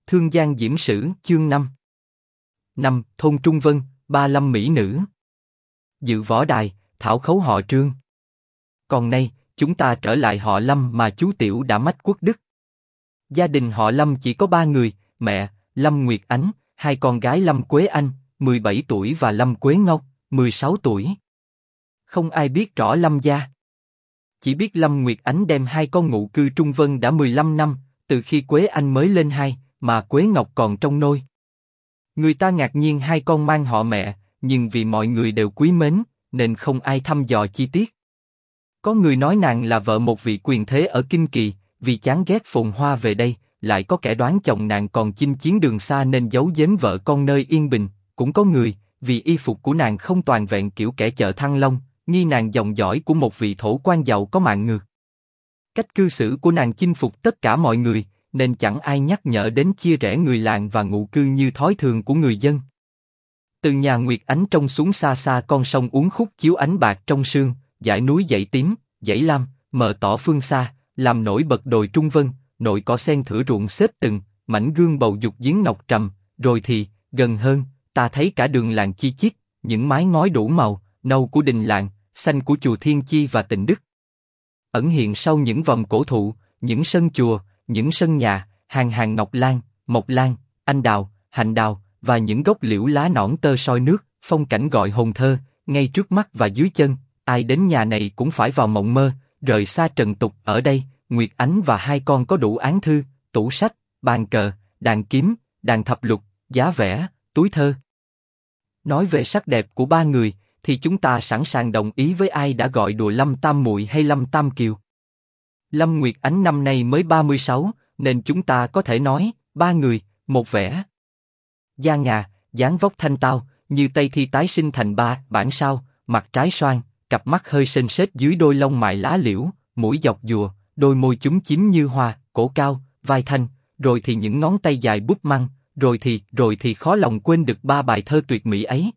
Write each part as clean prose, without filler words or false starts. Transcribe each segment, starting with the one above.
Thương Giang Diễm Sử, chương 5. 5. Thôn Trung Vân, 35 mỹ nữ. Dự võ đài, thảo khấu họ Trương. Còn nay, chúng ta trở lại họ Lâm mà chú Tiểu đã mách quốc đức. Gia đình họ Lâm chỉ có 3 người, mẹ, Lâm Nguyệt Ánh, hai con gái Lâm Quế Anh, 17 tuổi và Lâm Quế Ngọc, 16 tuổi. Không ai biết rõ Lâm gia. Chỉ biết Lâm Nguyệt Ánh đem hai con ngụ cư Trung Vân đã 15 năm, từ khi Quế Anh mới lên 2, mà Quế Ngọc còn trong nôi. Người ta ngạc nhiên hai con mang họ mẹ, nhưng vì mọi người đều quý mến, nên không ai thăm dò chi tiết. Có người nói nàng là vợ một vị quyền thế ở Kinh Kỳ, vì chán ghét phồn hoa về đây, lại có kẻ đoán chồng nàng còn chinh chiến đường xa nên giấu giếm vợ con nơi yên bình. Cũng có người, vì y phục của nàng không toàn vẹn kiểu kẻ chợ Thăng Long, nghi nàng dòng dõi của một vị thổ quan giàu có mạng ngược. Cách cư xử của nàng chinh phục tất cả mọi người, nên chẳng ai nhắc nhở đến chia rẽ người làng và ngụ cư như thói thường của người dân. Từ nhà Nguyệt Ánh trông xuống xa xa con sông uốn khúc chiếu ánh bạc trong sương, dải núi dãy tím, dãy lam, mờ tỏ phương xa, làm nổi bật đồi Trung Vân, nội cỏ sen thửa ruộng xếp từng, mảnh gương bầu dục giếng ngọc trầm, rồi thì, gần hơn, ta thấy cả đường làng chi chít, những mái ngói đủ màu, nâu của đình làng, xanh của chùa Thiên Chi và Tịnh Đức. Ẩn hiện sau những vòng cổ thụ, những sân chùa, những sân nhà, hàng hàng ngọc lan, mộc lan, anh đào, hạnh đào và những gốc liễu lá nõn tơ soi nước, phong cảnh gọi hồn thơ, ngay trước mắt và dưới chân. Ai đến nhà này cũng phải vào mộng mơ, rời xa trần tục. Ở đây, Nguyệt Ánh và hai con có đủ án thư, tủ sách, bàn cờ, đàn kiếm, đàn thập lục, giá vẽ, túi thơ. Nói về sắc đẹp của ba người, thì chúng ta sẵn sàng đồng ý với ai đã gọi đùa Lâm Tam Muội hay Lâm Tam Kiều. Lâm Nguyệt Ánh năm nay mới 36, nên chúng ta có thể nói, ba người, một vẻ. Da ngà, dáng vóc thanh tao, như Tây Thi tái sinh thành ba bản sao, mặt trái xoan, cặp mắt hơi sên sết dưới đôi lông mày lá liễu, mũi dọc dùa, đôi môi chúm chím như hoa, cổ cao, vai thanh, rồi thì những ngón tay dài búp măng, rồi thì khó lòng quên được ba bài thơ tuyệt mỹ ấy.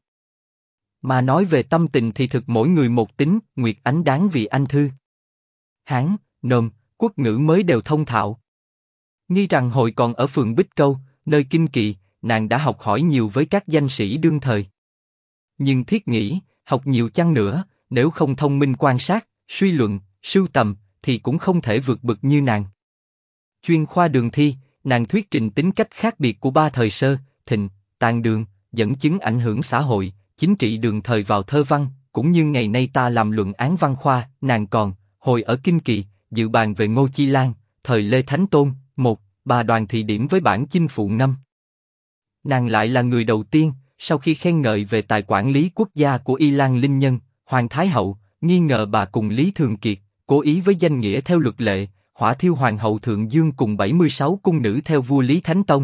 Mà nói về tâm tình thì thực mỗi người một tính, Nguyệt Ánh đáng vì anh thư Hán, Nôm, quốc ngữ mới đều thông thạo. Nghi rằng hồi còn ở phường Bích Câu, nơi Kinh Kỳ, nàng đã học hỏi nhiều với các danh sĩ đương thời. Nhưng thiết nghĩ, học nhiều chăng nữa, nếu không thông minh quan sát, suy luận, sưu tầm, thì cũng không thể vượt bậc như nàng. Chuyên khoa đường thi, nàng thuyết trình tính cách khác biệt của ba thời sơ, thịnh, tàn đường, dẫn chứng ảnh hưởng xã hội, chính trị đường thời vào thơ văn, cũng như ngày nay ta làm luận án văn khoa. Nàng còn, hồi ở Kinh Kỳ, dự bàn về Ngô Chi Lan, thời Lê Thánh Tôn, bà đoàn thị điểm với bản chinh phụ ngâm. Nàng lại là người đầu tiên, sau khi khen ngợi về tài quản lý quốc gia của Y Lan Linh Nhân, Hoàng Thái Hậu, nghi ngờ bà cùng Lý Thường Kiệt, cố ý với danh nghĩa theo luật lệ, hỏa thiêu Hoàng hậu Thượng Dương cùng 76 cung nữ theo vua Lý Thánh Tông,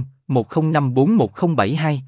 1054-1072-2.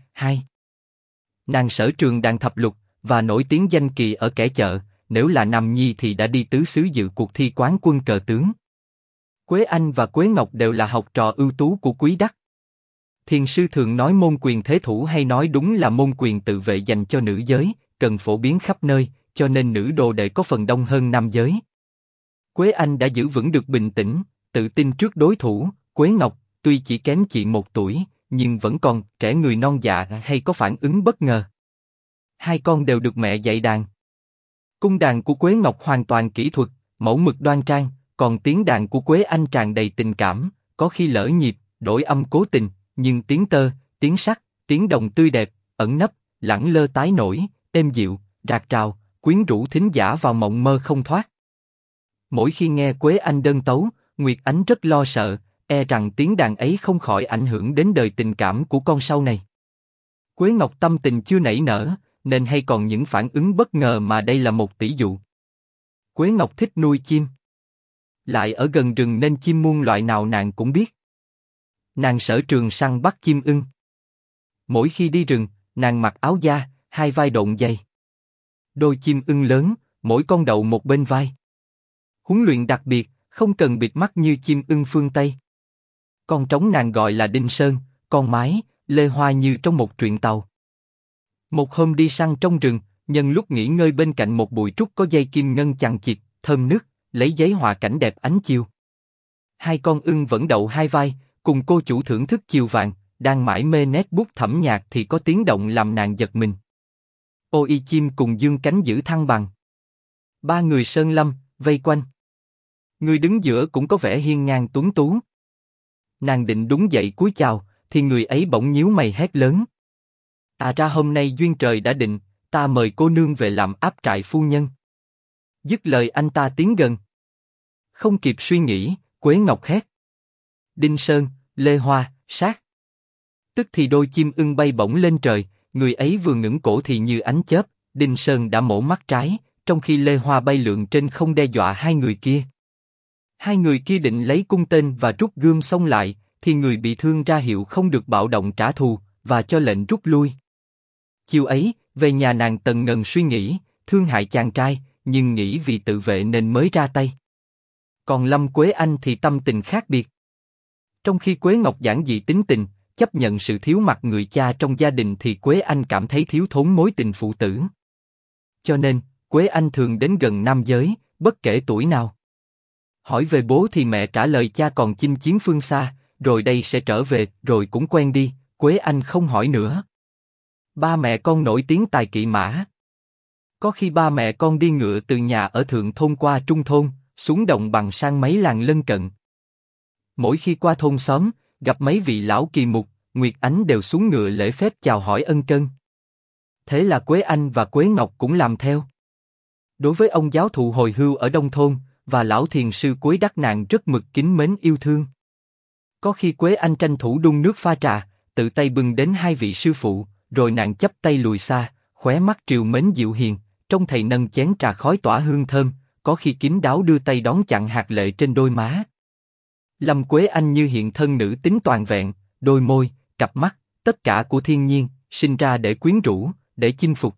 Nàng sở trường đàn thập lục, và nổi tiếng danh kỳ ở kẻ chợ, nếu là nam nhi thì đã đi tứ xứ dự cuộc thi quán quân cờ tướng. Quế Anh và Quế Ngọc đều là học trò ưu tú của Quý Đắc. Thiền sư thường nói môn quyền thế thủ hay nói đúng là môn quyền tự vệ dành cho nữ giới, cần phổ biến khắp nơi, cho nên nữ đồ đệ có phần đông hơn nam giới. Quế Anh đã giữ vững được bình tĩnh, tự tin trước đối thủ. Quế Ngọc, tuy chỉ kém chị 1 tuổi, nhưng vẫn còn trẻ người non dạ hay có phản ứng bất ngờ. Hai con đều được mẹ dạy đàn. Cung đàn của Quế Ngọc hoàn toàn kỹ thuật, mẫu mực đoan trang, còn tiếng đàn của Quế Anh tràn đầy tình cảm, có khi lỡ nhịp, đổi âm cố tình, nhưng tiếng tơ, tiếng sắt, tiếng đồng tươi đẹp, ẩn nấp, lẳng lơ tái nổi, êm dịu, rạc rào, quyến rũ thính giả vào mộng mơ không thoát. Mỗi khi nghe Quế Anh đơn tấu, Nguyệt Ánh rất lo sợ, e rằng tiếng đàn ấy không khỏi ảnh hưởng đến đời tình cảm của con sau này. Quế Ngọc tâm tình chưa nảy nở, nên hay còn những phản ứng bất ngờ mà đây là một tỷ dụ. Quế Ngọc thích nuôi chim. Lại ở gần rừng nên chim muôn loại nào nàng cũng biết. Nàng sở trường săn bắt chim ưng. Mỗi khi đi rừng, nàng mặc áo da, 2 vai độn giày. Đôi chim ưng lớn, mỗi con đậu một bên vai. Huấn luyện đặc biệt, không cần bịt mắt như chim ưng phương Tây. Con trống nàng gọi là Đinh Sơn, con mái, Lê Hoa như trong một truyện tàu. Một hôm đi săn trong rừng, nhân lúc nghỉ ngơi bên cạnh một bụi trúc có dây kim ngân chằng chịt, thơm nức, lấy giấy họa cảnh đẹp ánh chiều. Hai con ưng vẫn đậu 2 vai, cùng cô chủ thưởng thức chiều vàng, đang mải mê nét bút thẩm nhạc thì có tiếng động làm nàng giật mình. Ô Y Chim cùng dương cánh giữ thăng bằng. Ba người Sơn Lâm vây quanh. Người đứng giữa cũng có vẻ hiên ngang tuấn tú. Nàng định đứng dậy cúi chào, thì người ấy bỗng nhíu mày hét lớn. À ra hôm nay duyên trời đã định, ta mời cô nương về làm áp trại phu nhân. Dứt lời anh ta tiến gần. Không kịp suy nghĩ, Quế Ngọc hét. Đinh Sơn, Lê Hoa, sát. Tức thì đôi chim ưng bay bổng lên trời, người ấy vừa ngẩng cổ thì như ánh chớp, Đinh Sơn đã mổ mắt trái, trong khi Lê Hoa bay lượn trên không đe dọa hai người kia. Hai người kia định lấy cung tên và rút gươm xông lại, thì người bị thương ra hiệu không được bạo động trả thù, và cho lệnh rút lui. Chiều ấy, về nhà nàng tần ngần suy nghĩ, thương hại chàng trai, nhưng nghĩ vì tự vệ nên mới ra tay. Còn Lâm Quế Anh thì tâm tình khác biệt. Trong khi Quế Ngọc giản dị tính tình, chấp nhận sự thiếu mặt người cha trong gia đình thì Quế Anh cảm thấy thiếu thốn mối tình phụ tử. Cho nên, Quế Anh thường đến gần nam giới, bất kể tuổi nào. Hỏi về bố thì mẹ trả lời cha còn chinh chiến phương xa, rồi đây sẽ trở về, rồi cũng quen đi, Quế Anh không hỏi nữa. Ba mẹ con nổi tiếng tài kỵ mã. Có khi ba mẹ con đi ngựa từ nhà ở thượng thôn qua trung thôn, xuống đồng bằng sang mấy làng lân cận. Mỗi khi qua thôn xóm, gặp mấy vị lão kỳ mục, Nguyệt Ánh đều xuống ngựa lễ phép chào hỏi ân cần. Thế là Quế Anh và Quế Ngọc cũng làm theo. Đối với ông giáo thụ hồi hưu ở Đông Thôn, và lão thiền sư Quế Đắc nàng rất mực kính mến yêu thương. Có khi Quế Anh tranh thủ đun nước pha trà, tự tay bưng đến hai vị sư phụ, rồi nàng chắp tay lùi xa, khóe mắt trìu mến dịu hiền, trông thầy nâng chén trà khói tỏa hương thơm, có khi kín đáo đưa tay đón chặn hạt lệ trên đôi má. Lâm Quế Anh như hiện thân nữ tính toàn vẹn, đôi môi, cặp mắt, tất cả của thiên nhiên, sinh ra để quyến rũ, để chinh phục.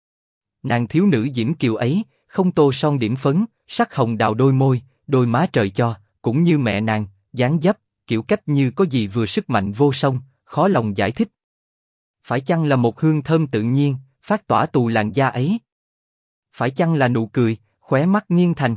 Nàng thiếu nữ diễm kiều ấy, không tô son điểm phấn, sắc hồng đào đôi môi, đôi má trời cho, cũng như mẹ nàng, dáng dấp, kiểu cách như có gì vừa sức mạnh vô song, khó lòng giải thích. Phải chăng là một hương thơm tự nhiên, phát tỏa tù làn da ấy? Phải chăng là nụ cười, khóe mắt nghiêng thành?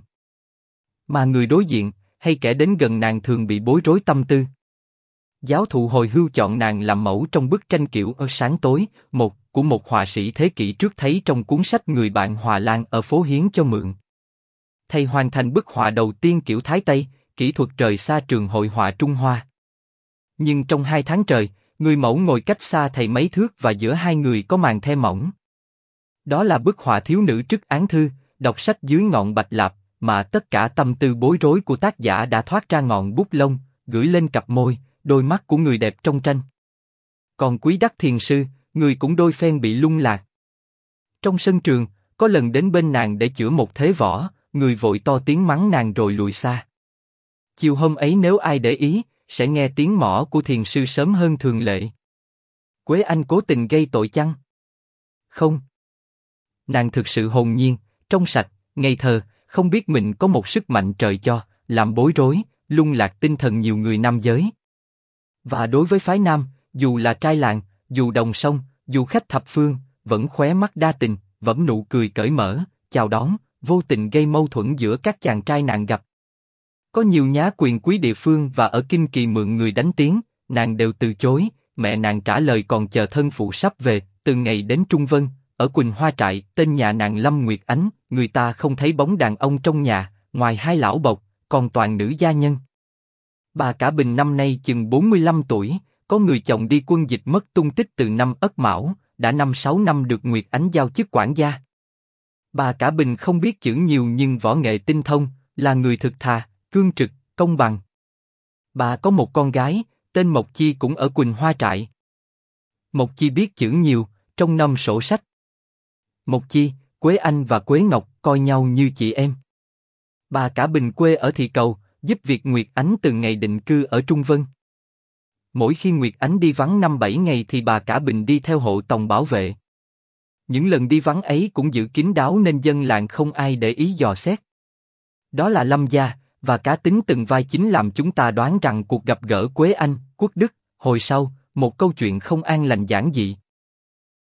Mà người đối diện, hay kẻ đến gần nàng thường bị bối rối tâm tư. Giáo thụ hồi hưu chọn nàng làm mẫu trong bức tranh kiểu ở sáng tối, của một họa sĩ thế kỷ trước thấy trong cuốn sách Người bạn Hòa Lan ở phố Hiến cho mượn. Thầy hoàn thành bức họa đầu tiên kiểu Thái Tây, kỹ thuật rời xa trường hội họa Trung Hoa. Nhưng trong 2 tháng trời, người mẫu ngồi cách xa thầy mấy thước và giữa hai người có màn the mỏng. Đó là bức họa thiếu nữ trước án thư, đọc sách dưới ngọn bạch lạp, mà tất cả tâm tư bối rối của tác giả đã thoát ra ngọn bút lông, gửi lên cặp môi, đôi mắt của người đẹp trong tranh. Còn Quý Đắc thiền sư, người cũng đôi phen bị lung lạc. Trong sân trường, có lần đến bên nàng để chữa một thế võ, người vội to tiếng mắng nàng rồi lùi xa. Chiều hôm ấy nếu ai để ý, sẽ nghe tiếng mõ của thiền sư sớm hơn thường lệ. Quế Anh cố tình gây tội chăng? Không. Nàng thực sự hồn nhiên, trong sạch, ngây thơ, không biết mình có một sức mạnh trời cho, làm bối rối, lung lạc tinh thần nhiều người nam giới. Và đối với phái nam, dù là trai làng, dù đồng sông, dù khách thập phương, vẫn khóe mắt đa tình, vẫn nụ cười cởi mở, chào đón, vô tình gây mâu thuẫn giữa các chàng trai nàng gặp. Có nhiều nhá quyền quý địa phương và ở Kinh Kỳ mượn người đánh tiếng, nàng đều từ chối, mẹ nàng trả lời còn chờ thân phụ sắp về, từ ngày đến Trung Vân, ở Quỳnh Hoa Trại, tên nhà nàng Lâm Nguyệt Ánh, người ta không thấy bóng đàn ông trong nhà, ngoài hai lão bộc, còn toàn nữ gia nhân. Bà Cả Bình năm nay chừng 45 tuổi, có người chồng đi quân dịch mất tung tích từ năm Ất Mão, đã 5-6 năm được Nguyệt Ánh giao chức quản gia. Bà Cả Bình không biết chữ nhiều nhưng võ nghệ tinh thông, là người thực thà, cương trực, công bằng. Bà có một con gái, tên Mộc Chi cũng ở Quỳnh Hoa Trại. Mộc Chi biết chữ nhiều, trong năm sổ sách. Mộc Chi, Quế Anh và Quế Ngọc coi nhau như chị em. Bà Cả Bình quê ở Thị Cầu, giúp việc Nguyệt Ánh từ ngày định cư ở Trung Vân. Mỗi khi Nguyệt Ánh đi vắng 5-7 ngày thì bà Cả Bình đi theo hộ tòng bảo vệ. Những lần đi vắng ấy cũng giữ kín đáo nên dân làng không ai để ý dò xét. Đó là Lâm gia, và cá tính từng vai chính làm chúng ta đoán rằng cuộc gặp gỡ Quế Anh, Quốc Đức, hồi sau, một câu chuyện không an lành giản dị.